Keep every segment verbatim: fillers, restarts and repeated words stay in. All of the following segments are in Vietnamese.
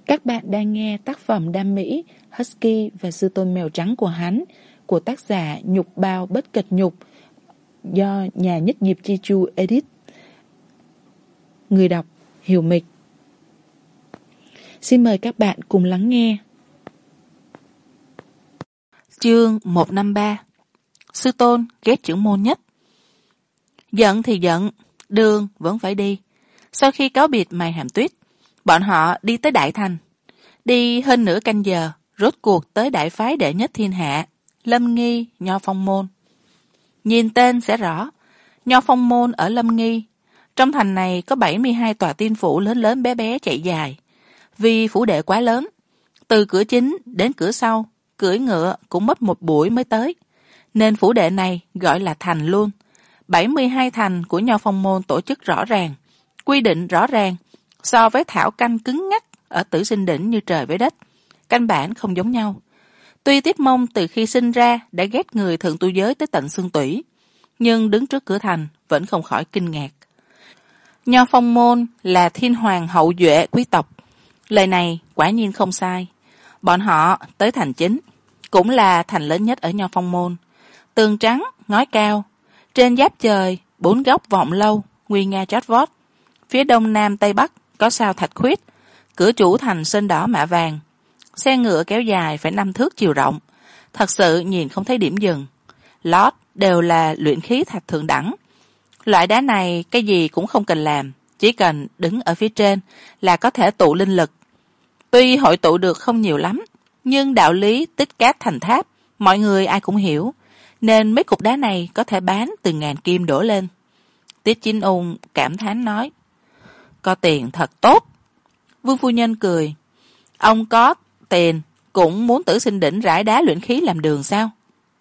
Các bạn đang nghe tác phẩm đam mỹ Husky và sư tôn mèo trắng của hắn của tác giả Nhục Bao Bất Kịch Nhục do nhà nhất nghiệp Chi Chu edit. Người đọc Hiểu Mịch. Xin mời các bạn cùng lắng nghe. Chương một trăm năm mươi ba. Sư tôn ghét trưởng môn nhất. Giận thì giận, đường vẫn phải đi. Sau khi cáo biệt Mai Hàm Tuyết, bọn họ đi tới Đại Thành. Đi hơn nửa canh giờ, rốt cuộc tới đại phái đệ nhất thiên hạ, Lâm Nghi, Nho Phong Môn. Nhìn tên sẽ rõ, Nho Phong Môn ở Lâm Nghi. Trong thành này có bảy mươi hai tòa tiên phủ lớn lớn bé bé chạy dài. Vì phủ đệ quá lớn, từ cửa chính đến cửa sau, cưỡi ngựa cũng mất một buổi mới tới. Nên phủ đệ này gọi là thành luôn. bảy mươi hai thành của Nho Phong Môn tổ chức rõ ràng, quy định rõ ràng, so với thảo canh cứng ngắc ở Tử Sinh Đỉnh như trời với đất, căn bản không giống nhau. Tuy Tiết Mông từ khi sinh ra đã ghét người thượng tu giới tới tận xương tủy, nhưng đứng trước cửa thành vẫn không khỏi kinh ngạc. Nho Phong Môn là thiên hoàng hậu duệ quý tộc. Lời này quả nhiên không sai. Bọn họ tới thành chính, cũng là thành lớn nhất ở Nho Phong Môn. Tường trắng, ngói cao, trên giáp trời, bốn góc vọng lâu, nguy nga chót vót. Phía đông nam tây bắc có sao thạch khuyết, cửa chủ thành sơn đỏ mạ vàng. Xe ngựa kéo dài phải năm thước chiều rộng, thật sự nhìn không thấy điểm dừng. Lót đều là luyện khí thạch thượng đẳng. Loại đá này cái gì cũng không cần làm, chỉ cần đứng ở phía trên là có thể tụ linh lực. Tuy hội tụ được không nhiều lắm, nhưng đạo lý tích cát thành tháp, mọi người ai cũng hiểu, nên mấy cục đá này có thể bán từ ngàn kim đổ lên. Tiết Chính Ung cảm thán nói, có tiền thật tốt. Vương phu nhân cười, ông có tiền cũng muốn Tử Sinh Đỉnh rải đá luyện khí làm đường sao?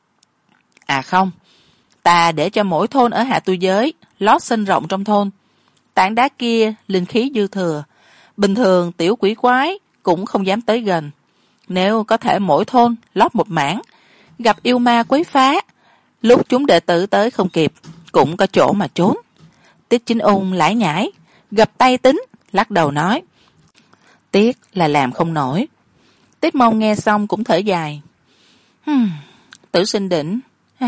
À không, ta để cho mỗi thôn ở hạ tu giới lót sân rộng trong thôn. Tảng đá kia linh khí dư thừa, bình thường tiểu quỷ quái cũng không dám tới gần. Nếu có thể mỗi thôn lót một mảng, gặp yêu ma quấy phá, lúc chúng đệ tử tới không kịp, cũng có chỗ mà trốn. Tiết Chính Ung lải nhải, gập tay tính, lắc đầu nói, tiếc là làm không nổi. Tiết Mông nghe xong cũng thở dài. Hmm, Tử Sinh Đỉnh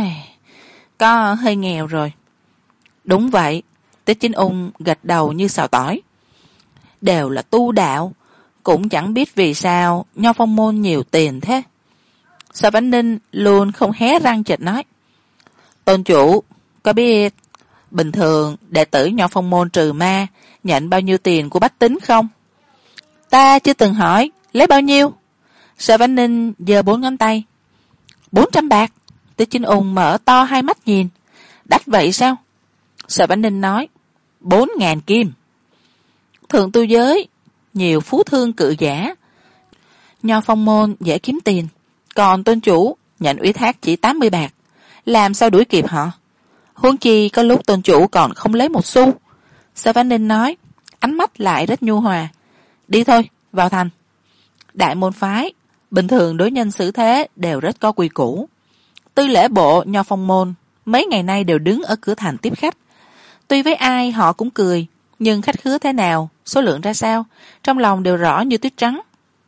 có hơi nghèo rồi. Đúng vậy, Tiết Chính Ung gật đầu như xào tỏi. Đều là tu đạo, cũng chẳng biết vì sao Nho Phong Môn nhiều tiền thế. Sở Vãn Ninh luôn không hé răng chợt nói, tôn chủ có biết bình thường đệ tử Nho Phong Môn trừ ma nhận bao nhiêu tiền của bách tính không? Ta chưa từng hỏi, lấy bao nhiêu? Sở Vãn Ninh giơ bốn ngón tay. Bốn trăm bạc. Tiết Chính Ung mở to hai mắt nhìn. Đắt vậy sao? Sở Vãn Ninh nói, bốn ngàn kim. Thượng tu giới nhiều phú thương cự giả, Nho Phong Môn dễ kiếm tiền, còn tôn chủ nhận ủy thác chỉ tám mươi bạc, làm sao đuổi kịp họ? Huống chi có lúc tôn chủ còn không lấy một xu. Sở Vãn Ninh nói, ánh mắt lại rất nhu hòa. Đi thôi, vào thành. Đại môn phái bình thường đối nhân xử thế đều rất có quy củ. Tư lễ bộ Nho Phong Môn mấy ngày nay đều đứng ở cửa thành tiếp khách. Tuy với ai họ cũng cười, nhưng khách khứa thế nào, số lượng ra sao, trong lòng đều rõ như tuyết trắng.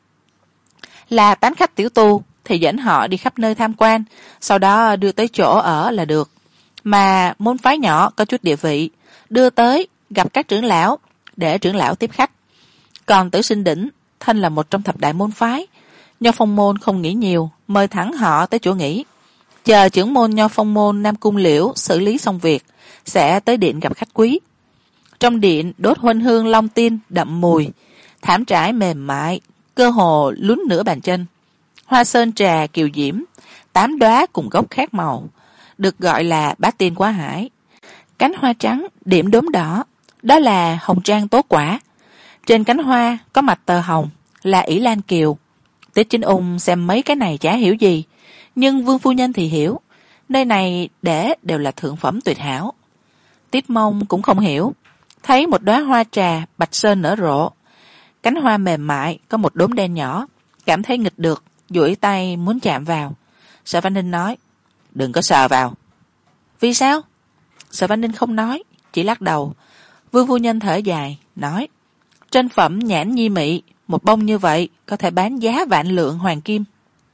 Là tán khách tiểu tu thì dẫn họ đi khắp nơi tham quan, sau đó đưa tới chỗ ở là được. Mà môn phái nhỏ có chút địa vị, đưa tới gặp các trưởng lão để trưởng lão tiếp khách. Còn Tử Sinh Đỉnh thân là một trong thập đại môn phái, Nho Phong Môn không nghĩ nhiều, mời thẳng họ tới chỗ nghỉ, chờ trưởng môn Nho Phong Môn Nam Cung Liễu xử lý xong việc sẽ tới điện gặp khách quý. Trong điện đốt huân hương long tiên đậm mùi, thảm trải mềm mại, cơ hồ lún nửa bàn chân. Hoa sơn trà kiều diễm, tám đóa cùng gốc khác màu, được gọi là bát tiên quá hải. Cánh hoa trắng điểm đốm đỏ, đó là hồng trang tố quả. Trên cánh hoa có mạch tơ hồng, là ỷ lan kiều. Tiết Chính Ung xem mấy cái này chả hiểu gì, nhưng Vương phu nhân thì hiểu, nơi này để đều là thượng phẩm tuyệt hảo. Tiết Mông cũng không hiểu, thấy một đóa hoa trà bạch sơn nở rộ, cánh hoa mềm mại có một đốm đen nhỏ, cảm thấy nghịch được, duỗi tay muốn chạm vào. Sở Vãn Ninh nói, đừng có sờ vào. Vì sao? Sở Vãn Ninh không nói, chỉ lắc đầu. Vương phu nhân thở dài nói, trên phẩm nhãn nhi mị, một bông như vậy có thể bán giá vạn lượng hoàng kim.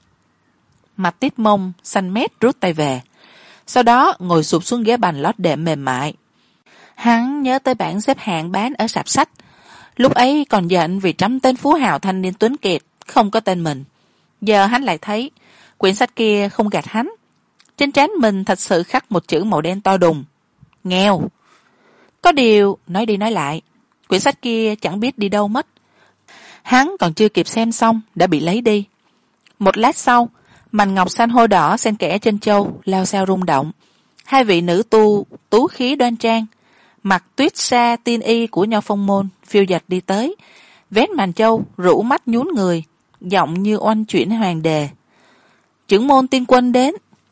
Mặt Tiết Mông xanh mét rút tay về, sau đó ngồi sụp xuống ghế bành lót đệm mềm mại. Hắn nhớ tới bảng xếp hạng bán ở sạp sách, lúc ấy còn giận vì trắm tên phú hào thanh niên tuấn kiệt không có tên mình. Giờ hắn lại thấy quyển sách kia không gạt hắn, trên trán mình thật sự khắc một chữ màu đen to đùng: nghèo. Có điều nói đi nói lại, quyển sách kia chẳng biết đi đâu mất. Hắn còn chưa kịp xem xong đã bị lấy đi. Một lát sau, màn ngọc san hô đỏ xen kẽ chân châu lao xao rung động. Hai vị nữ tu tú khí đoan trang, mặc tuyết sa tiên y của Nho Phong môn phiêu dật đi tới, vén màn châu, rũ mắt nhún người, giọng như oanh chuyển hoàng đề: trưởng môn tiên quân đến.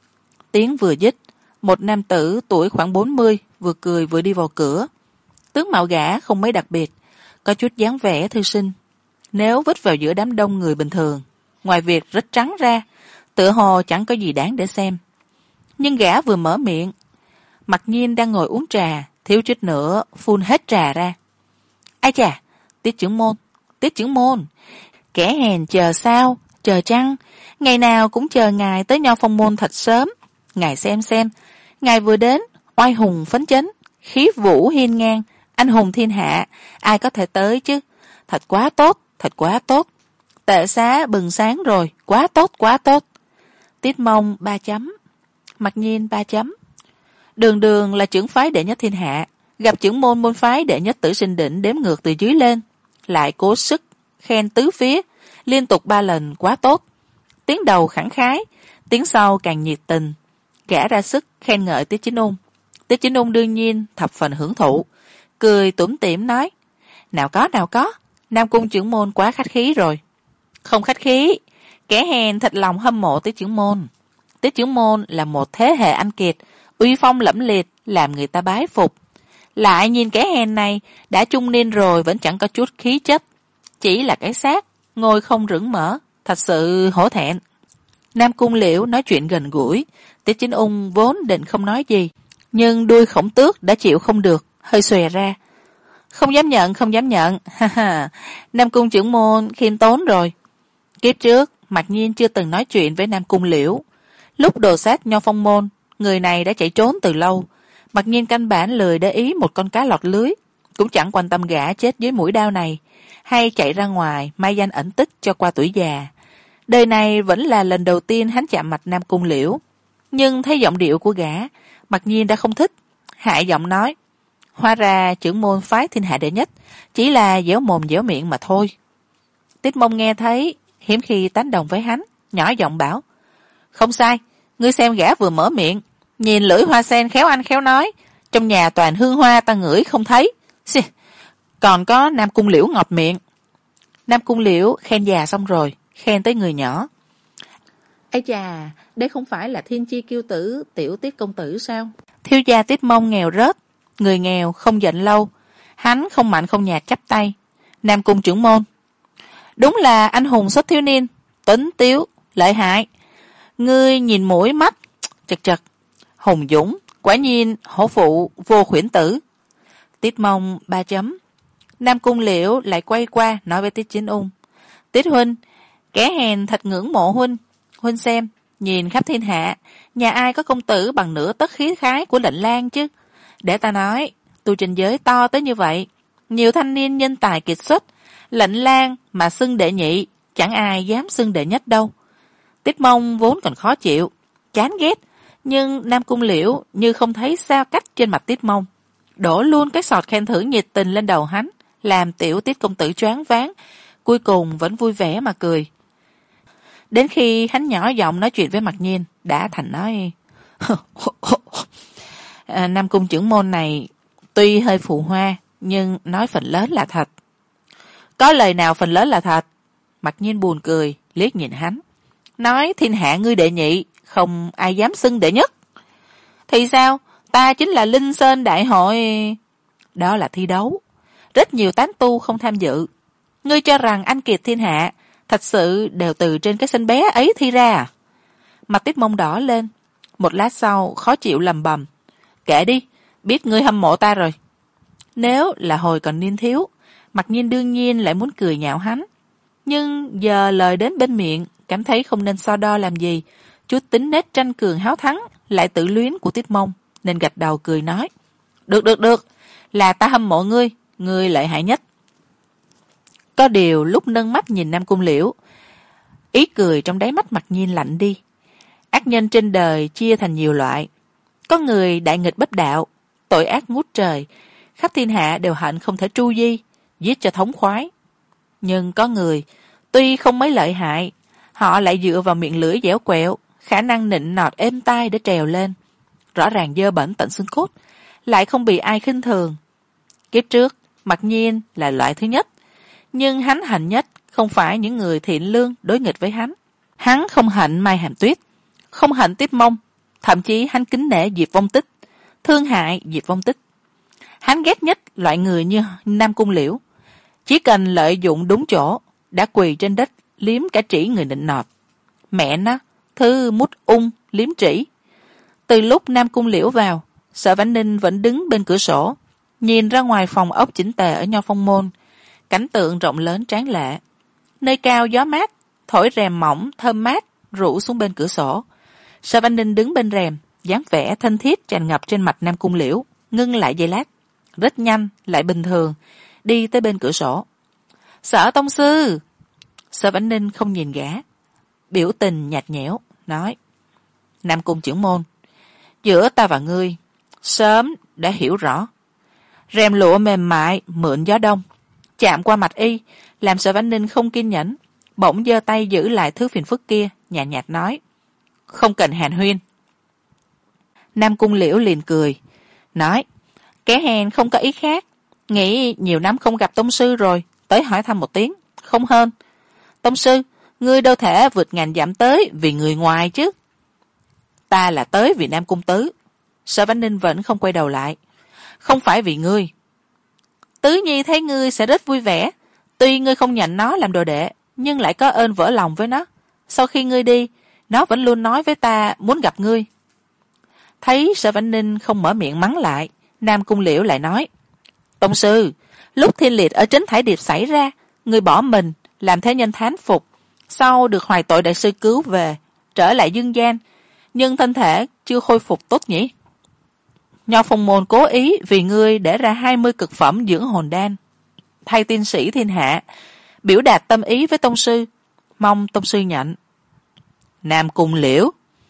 Tiếng vừa dứt, một nam tử tuổi khoảng bốn mươi vừa cười vừa đi vào cửa. Tướng mạo gã không mấy đặc biệt, có chút dáng vẻ thư sinh. Nếu vứt vào giữa đám đông người bình thường, ngoài việc rất trắng ra, tựa hồ chẳng có gì đáng để xem. Nhưng gã vừa mở miệng, Mặc Nhiên đang ngồi uống trà, thiếu chút nữa phun hết trà ra. Ai chà, Tiết trưởng môn, Tiết trưởng môn, kẻ hèn chờ sao, chờ chăng, ngày nào cũng chờ ngài tới Nho Phong môn thật sớm. Ngài xem xem, ngài vừa đến, oai hùng phấn chấn, khí vũ hiên ngang, anh hùng thiên hạ, ai có thể tới chứ? Thật quá tốt, thật quá tốt. Tệ xá bừng sáng rồi, quá tốt, quá tốt. Tiết Mông ba chấm, Mặc Nhiên ba chấm. Đường đường là trưởng phái đệ nhất thiên hạ, gặp trưởng môn môn phái đệ nhất Tử Sinh Đỉnh đếm ngược từ dưới lên, lại cố sức khen tứ phía, liên tục ba lần quá tốt. Tiếng đầu khẳng khái, tiếng sau càng nhiệt tình. Gã ra sức khen ngợi Tiết Chính Ung. Tiết Chính Ung đương nhiên thập phần hưởng thụ, cười tủm tỉm nói: nào có nào có, Nam cung trưởng môn quá khách khí rồi. Không khách khí, kẻ hèn thật lòng hâm mộ Tiết trưởng môn. Tiết trưởng môn là một thế hệ anh kiệt, uy phong lẫm liệt, làm người ta bái phục. Lại nhìn kẻ hèn này đã trung niên rồi vẫn chẳng có chút khí chất, chỉ là cái xác ngồi không rững mở, thật sự hổ thẹn. Nam cung Liễu nói chuyện gần gũi, Tiết Chính Ung vốn định không nói gì, nhưng đuôi khổng tước đã chịu không được, hơi xòe ra. Không dám nhận, không dám nhận, ha ha, Nam cung trưởng môn khiêm tốn rồi. Kiếp trước, Mặc Nhiên chưa từng nói chuyện với Nam cung Liễu. Lúc đồ sát Nho Phong môn, người này đã chạy trốn từ lâu. Mặc Nhiên căn bản lười để ý một con cá lọt lưới, cũng chẳng quan tâm gã chết dưới mũi đao này, hay chạy ra ngoài mai danh ẩn tích cho qua tuổi già. Đời này vẫn là lần đầu tiên hắn chạm mặt Nam cung Liễu, nhưng thấy giọng điệu của gã, Mặc Nhiên đã không thích, hạ giọng nói: hóa ra trưởng môn phái thiên hạ đệ nhất chỉ là dẻo mồm dẻo miệng mà thôi. Tiết Mông nghe thấy, hiếm khi tán đồng với hắn, nhỏ giọng bảo: không sai, ngươi xem gã vừa mở miệng, nhìn lưỡi hoa sen khéo ăn khéo nói, trong nhà toàn hương hoa ta ngửi không thấy. Xì, còn có Nam cung Liễu ngọt miệng. Nam cung Liễu khen già xong rồi, khen tới người nhỏ. Ây chà, đây không phải là thiên chi kiêu tử tiểu Tiết công tử sao? Thiếu gia Tiết Mông nghèo rớt, người nghèo không giận lâu, hắn không mạnh không nhạt chắp tay. Nam cung trưởng môn, đúng là anh hùng xuất thiếu niên, tuấn tiếu lợi hại. Ngươi nhìn mũi mắt chật chật, hùng dũng, quả nhiên hổ phụ vô khuyển tử. Tiết Mông ba chấm. Nam cung Liễu lại quay qua nói với Tiết Chính Ung: Tiết huynh, kẻ hèn thật ngưỡng mộ huynh. Huynh xem, nhìn khắp thiên hạ, nhà ai có công tử bằng nửa tấc khí khái của Lệnh Lang chứ? Để ta nói, tu trình giới to tới như vậy, nhiều thanh niên nhân tài kiệt xuất, Lệnh Lang mà xưng đệ nhị, chẳng ai dám xưng đệ nhất đâu. Tiết Mông vốn còn khó chịu, chán ghét, nhưng Nam cung Liễu như không thấy xa cách trên mặt Tiết Mông, đổ luôn cái sọt khen thưởng nhiệt tình lên đầu hắn, làm tiểu Tiết công tử choáng váng, cuối cùng vẫn vui vẻ mà cười. Đến khi hắn nhỏ giọng nói chuyện với Mặc Nhiên, đã thành nói: à, Nam cung trưởng môn này tuy hơi phù hoa, nhưng nói phần lớn là thật. Có lời nào phần lớn là thật? Mặc Nhiên buồn cười, liếc nhìn hắn, nói: thiên hạ ngươi đệ nhị, không ai dám xưng đệ nhất. Thì sao? Ta chính là Linh Sơn đại hội. Đó là thi đấu, rất nhiều tán tu không tham dự. Ngươi cho rằng anh kiệt thiên hạ thật sự đều từ trên cái xinh bé ấy thi ra à? Mặt Tiết Mông đỏ lên, một lát sau khó chịu lầm bầm: kệ đi, biết ngươi hâm mộ ta rồi. Nếu là hồi còn niên thiếu, Mặc Nhiên đương nhiên lại muốn cười nhạo hắn, Nhưng giờ lời đến bên miệng, cảm thấy không nên so đo làm gì. Chút tính nết tranh cường háo thắng, lại tự luyến của Tiết Mông, nên gật đầu cười nói. Được được được, là ta hâm mộ ngươi, ngươi lợi hại nhất. Có điều lúc nâng mắt nhìn Nam Cung Liễu, ý cười trong đáy mắt Mặc Nhiên lạnh đi. Ác nhân trên đời chia thành nhiều loại. Có người đại nghịch bất đạo, tội ác ngút trời, khắp thiên hạ đều hận không thể tru di, giết cho thống khoái. Nhưng có người, tuy không mấy lợi hại, họ lại dựa vào miệng lưỡi dẻo quẹo, khả năng nịnh nọt êm tai để trèo lên. Rõ ràng dơ bẩn tận xương cốt, lại không bị ai khinh thường. Kiếp trước, Mặc Nhiên là loại thứ nhất, nhưng hắn hận nhất không phải những người thiện lương đối nghịch với hắn. Hắn không hận Mai Hàm Tuyết, không hận Tiết Mông, thậm chí hắn kính nể Diệp Vong Tích, thương hại Diệp Vong Tích. Hắn ghét nhất loại người như Nam Cung Liễu, chỉ cần lợi dụng đúng chỗ, đã quỳ trên đất liếm cả trĩ người nịnh nọt. Mẹ nó, thứ mút ung liếm trĩ. Từ lúc Nam Cung Liễu vào, Sở Vãn Ninh vẫn đứng bên cửa sổ, nhìn ra ngoài phòng ốc chỉnh tề ở Nho Phong Môn, cảnh tượng rộng lớn tráng lệ. Nơi cao gió mát, thổi rèm mỏng thơm mát rủ xuống bên cửa sổ. Sở Vãn Ninh đứng bên rèm, dáng vẻ thân thiết tràn ngập trên mặt Nam Cung Liễu, ngưng lại giây lát, rất nhanh lại bình thường, đi tới bên cửa sổ. Sở tông sư. Sở Vãn Ninh không nhìn gã, biểu tình nhạt nhẽo nói. Nam Cung trưởng môn, giữa ta và ngươi sớm đã hiểu rõ. Rèm lụa mềm mại mượn gió đông chạm qua mặt y, làm Sở Vãn Ninh không kiên nhẫn, bỗng giơ tay giữ lại thứ phiền phức kia, nhạt nhạt nói. Không cần hàn huyên. Nam Cung Liễu liền cười, nói. Kẻ hèn không có ý khác, nghĩ nhiều năm không gặp tông sư rồi, tới hỏi thăm một tiếng, không hơn. Tông sư, ngươi đâu thể vượt ngàn dặm tới vì người ngoài chứ. Ta là tới vì Nam Cung Tứ. Sở Vãn Ninh vẫn không quay đầu lại. Không phải vì ngươi. Tứ Nhi thấy ngươi sẽ rất vui vẻ, tuy ngươi không nhận nó làm đồ đệ, nhưng lại có ơn vỡ lòng với nó. Sau khi ngươi đi, nó vẫn luôn nói với ta muốn gặp ngươi. Thấy Sở Vãn Ninh không mở miệng mắng lại, Nam Cung Liễu lại nói. Tông sư, lúc thiên liệt ở Trấn Thải Điệp xảy ra, ngươi bỏ mình, làm thế nhân thán phục, sau được Hoài Tội đại sư cứu về, trở lại dương gian, nhưng thân thể chưa khôi phục tốt nhỉ. Nho Phong Môn cố ý vì ngươi để ra hai mươi cực phẩm dưỡng hồn đan, thay tiên sĩ thiên hạ, biểu đạt tâm ý với tông sư, mong tông sư nhận. Nam Cung Liễu.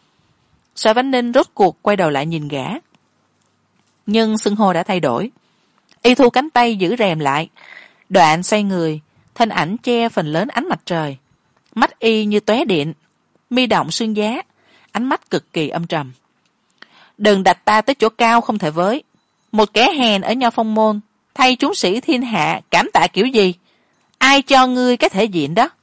Sở Vãn Ninh rốt cuộc quay đầu lại nhìn gã, nhưng xưng hô đã thay đổi. Y thu cánh tay giữ rèm lại, đoạn xoay người, thân ảnh che phần lớn ánh mặt trời. Mắt y như tóe điện, mi động xương giá, ánh mắt cực kỳ âm trầm. Đừng đặt ta tới chỗ cao không thể với. Một kẻ hèn ở Nho Phong Môn, thay chúng sĩ thiên hạ cảm tạ kiểu gì? Ai cho ngươi cái thể diện đó?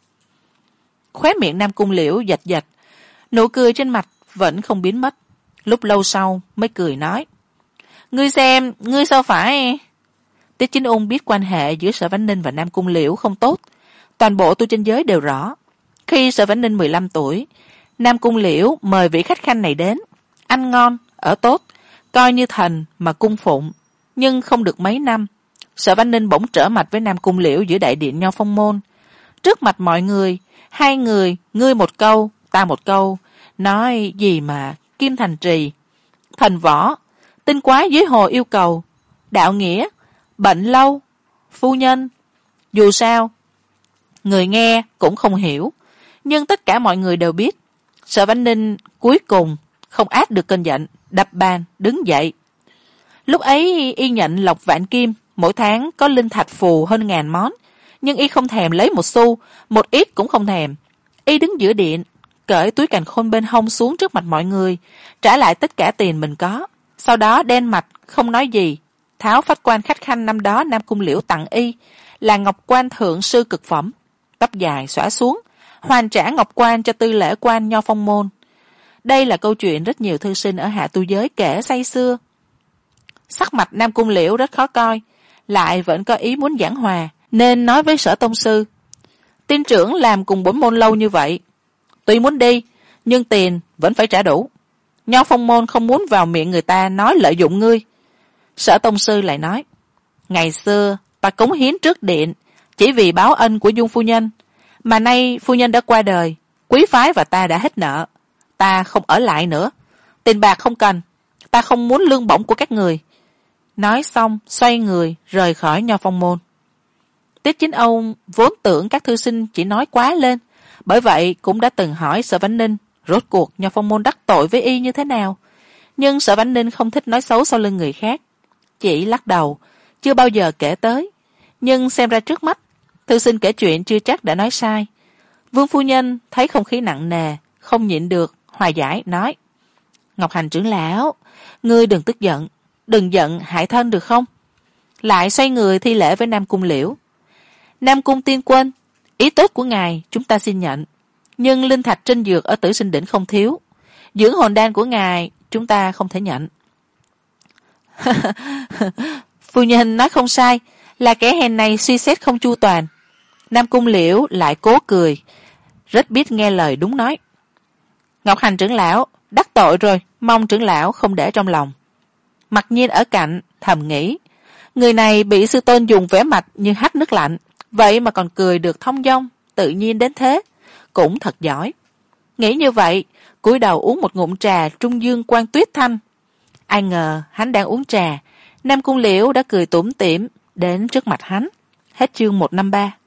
Khóe miệng Nam Cung Liễu giật giật, nụ cười trên mặt vẫn không biến mất. Lúc lâu sau mới cười nói. Ngươi xem, ngươi sao phải... Tiết Chính Ung biết quan hệ giữa Sở Vãn Ninh và Nam Cung Liễu không tốt. Toàn bộ tu chân giới đều rõ. Khi Sở Vãn Ninh mười lăm tuổi, Nam Cung Liễu mời vị khách khanh này đến, ăn ngon, ở tốt, coi như thần mà cung phụng. Nhưng không được mấy năm, Sở Vãn Ninh bỗng trở mặt với Nam Cung Liễu giữa đại điện Nho Phong Môn. Trước mặt mọi người, hai người, ngươi một câu, ta một câu, nói gì mà Kim Thành Trì, thần võ, tinh quái dưới hồ yêu cầu, đạo nghĩa, bệnh lâu, phu nhân. Dù sao, người nghe cũng không hiểu, nhưng tất cả mọi người đều biết. Sở Vãn Ninh cuối cùng không át được cơn giận, đập bàn đứng dậy. Lúc ấy y nhận lộc vạn kim, mỗi tháng có linh thạch phù hơn ngàn món, nhưng y không thèm lấy một xu, một ít cũng không thèm. Y đứng giữa điện, cởi túi càn khôn bên hông xuống trước mặt mọi người, trả lại tất cả tiền mình có, sau đó đen mặt không nói gì, tháo phách quan khách khanh năm đó Nam Cung Liễu tặng y là ngọc quan thượng sư cực phẩm, tóc dài xõa xuống, hoàn trả ngọc quan cho tư lễ quan Nho Phong Môn. Đây là câu chuyện rất nhiều thư sinh ở hạ tu giới kể say xưa. Sắc mặt Nam Cung Liễu rất khó coi, lại vẫn có ý muốn giảng hòa, nên nói với Sở tông sư. Tiên trưởng làm cùng bổn môn lâu như vậy, tuy muốn đi, nhưng tiền vẫn phải trả đủ. Nho Phong Môn không muốn vào miệng người ta nói lợi dụng ngươi. Sở tông sư lại nói, ngày xưa ta cống hiến trước điện, chỉ vì báo ân của Dung phu nhân, mà nay phu nhân đã qua đời, quý phái và ta đã hết nợ, ta không ở lại nữa, tiền bạc không cần, ta không muốn lương bổng của các người. Nói xong xoay người rời khỏi Nho Phong môn. Tiết Chính Âu vốn tưởng các thư sinh chỉ nói quá lên, bởi vậy cũng đã từng hỏi Sở Vãnh Ninh rốt cuộc Nho Phong môn đắc tội với y như thế nào, nhưng Sở Vãnh Ninh không thích nói xấu sau lưng người khác, chỉ lắc đầu, chưa bao giờ kể tới. Nhưng xem ra trước mắt thư sinh kể chuyện chưa chắc đã nói sai. Vương phu nhân thấy không khí nặng nề, không nhịn được hòa giải nói: Ngọc Hành trưởng lão, ngươi đừng tức giận, đừng giận hại thân được không? Lại xoay người thi lễ với Nam Cung Liễu. Nam Cung tiên quân, ý tốt của ngài chúng ta xin nhận, nhưng linh thạch trên dược ở Tử Sinh Đỉnh không thiếu, dưỡng hồn đan của ngài chúng ta không thể nhận. Phu nhân nói không sai, là kẻ hèn này suy xét không chu toàn. Nam Cung Liễu lại cố cười, rất biết nghe lời đúng nói. Ngọc Hành trưởng lão đắc tội rồi, mong trưởng lão không để trong lòng. Mặc Nhiên ở cạnh thầm nghĩ, người này bị sư tôn dùng vẻ mặt như hắt nước lạnh, vậy mà còn cười được thông dong tự nhiên đến thế, cũng thật giỏi. Nghĩ như vậy, cúi đầu uống một ngụm trà Trung Dương Quan Tuyết Thanh. Ai ngờ hắn đang uống trà, Nam Cung Liễu đã cười tủm tỉm đến trước mặt hắn. Hết chương một trăm năm mươi ba.